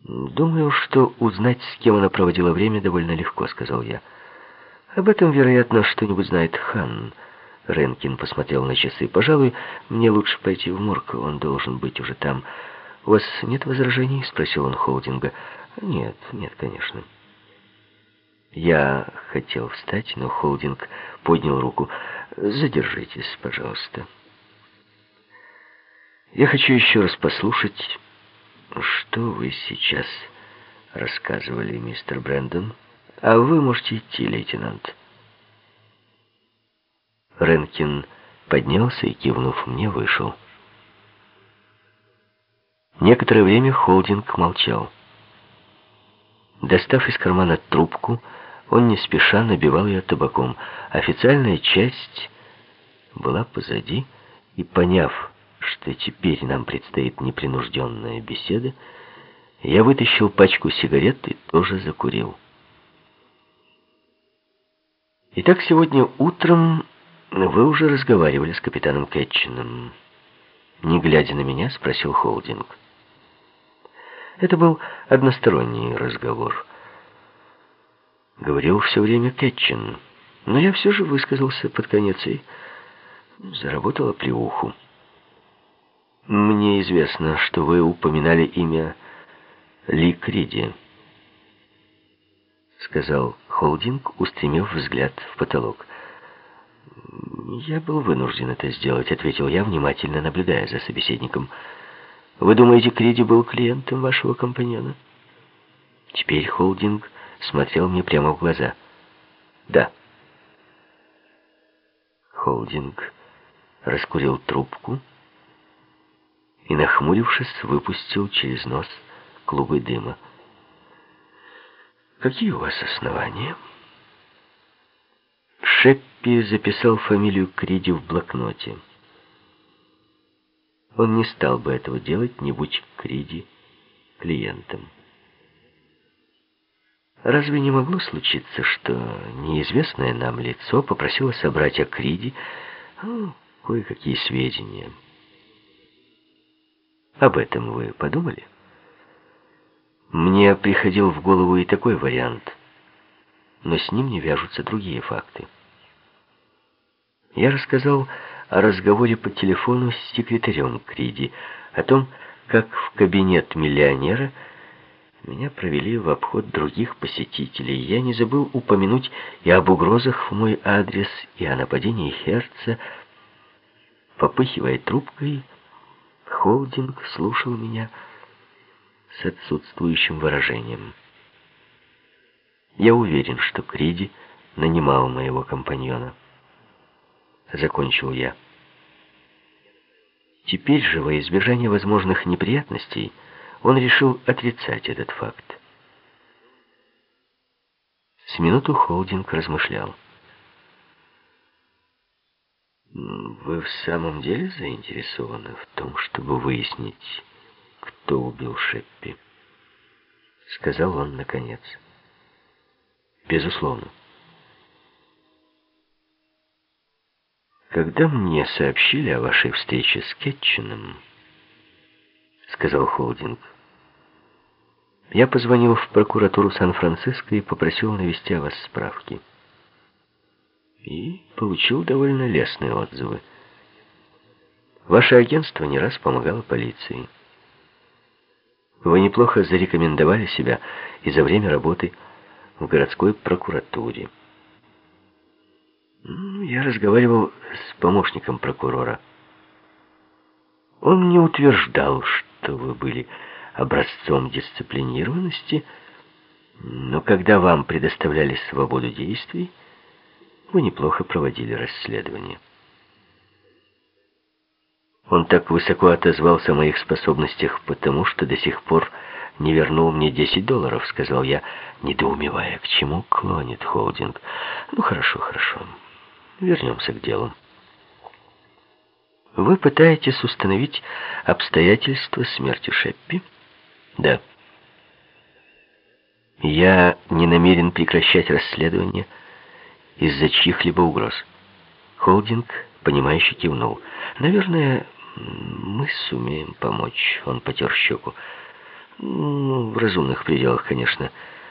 «Думаю, что узнать, с кем она проводила время, довольно легко», — сказал я. «Об этом, вероятно, что-нибудь знает Хан». Ренкин посмотрел на часы. «Пожалуй, мне лучше пойти в морг, он должен быть уже там». «У вас нет возражений?» — спросил он Холдинга. «Нет, нет, конечно». Я хотел встать, но Холдинг поднял руку. «Задержитесь, пожалуйста. Я хочу еще раз послушать, что вы сейчас рассказывали, мистер Брэндон. А вы можете идти, лейтенант». Ренкин поднялся и, кивнув мне, вышел. Некоторое время Холдинг молчал. Достав из кармана трубку, он не спеша набивал ее табаком. Официальная часть была позади, и, поняв, что теперь нам предстоит непринужденная беседа, я вытащил пачку сигарет и тоже закурил. «Итак, сегодня утром вы уже разговаривали с капитаном Кетчином?» Не глядя на меня, спросил Холдинг. Это был односторонний разговор. Говорил все время Кетчин, но я все же высказался под конец и заработал оплеуху. «Мне известно, что вы упоминали имя Ли Криди», — сказал Холдинг, устремив взгляд в потолок. «Я был вынужден это сделать», — ответил я, внимательно наблюдая за собеседником. «Вы думаете, Криди был клиентом вашего компаньона?» Теперь Холдинг смотрел мне прямо в глаза. «Да». Холдинг раскурил трубку и, нахмурившись, выпустил через нос клубы дыма. «Какие у вас основания?» Шеппи записал фамилию Криди в блокноте. Он не стал бы этого делать, не будь Криди клиентом. Разве не могло случиться, что неизвестное нам лицо попросило собрать о Криди кое-какие сведения? Об этом вы подумали? Мне приходил в голову и такой вариант, но с ним не вяжутся другие факты. Я рассказал о разговоре по телефону с секретарем Криди, о том, как в кабинет миллионера меня провели в обход других посетителей. Я не забыл упомянуть и об угрозах в мой адрес, и о нападении Херца. Попыхивая трубкой, Холдинг слушал меня с отсутствующим выражением. Я уверен, что Криди нанимал моего компаньона. Закончил я. Теперь же, во избежание возможных неприятностей, он решил отрицать этот факт. С минуту Холдинг размышлял. «Вы в самом деле заинтересованы в том, чтобы выяснить, кто убил Шеппи?» — сказал он наконец. «Безусловно». «Когда мне сообщили о вашей встрече с Кетчином, — сказал Холдинг, — я позвонил в прокуратуру Сан-Франциско и попросил навести о вас справки. И получил довольно лестные отзывы. Ваше агентство не раз помогало полиции. Вы неплохо зарекомендовали себя и за время работы в городской прокуратуре. Я разговаривал с помощником прокурора. Он не утверждал, что вы были образцом дисциплинированности, но когда вам предоставляли свободу действий, вы неплохо проводили расследование. Он так высоко отозвался о моих способностях, потому что до сих пор не вернул мне $10, сказал я, недоумевая, к чему клонит Холдинг. Ну, хорошо, хорошо. Вернемся к делу. Вы пытаетесь установить обстоятельства смерти Шеппи? Да. Я не намерен прекращать расследование из-за чьих-либо угроз. Холдинг, понимающе кивнул. Наверное, мы сумеем помочь. Он потер щеку. В разумных пределах, конечно.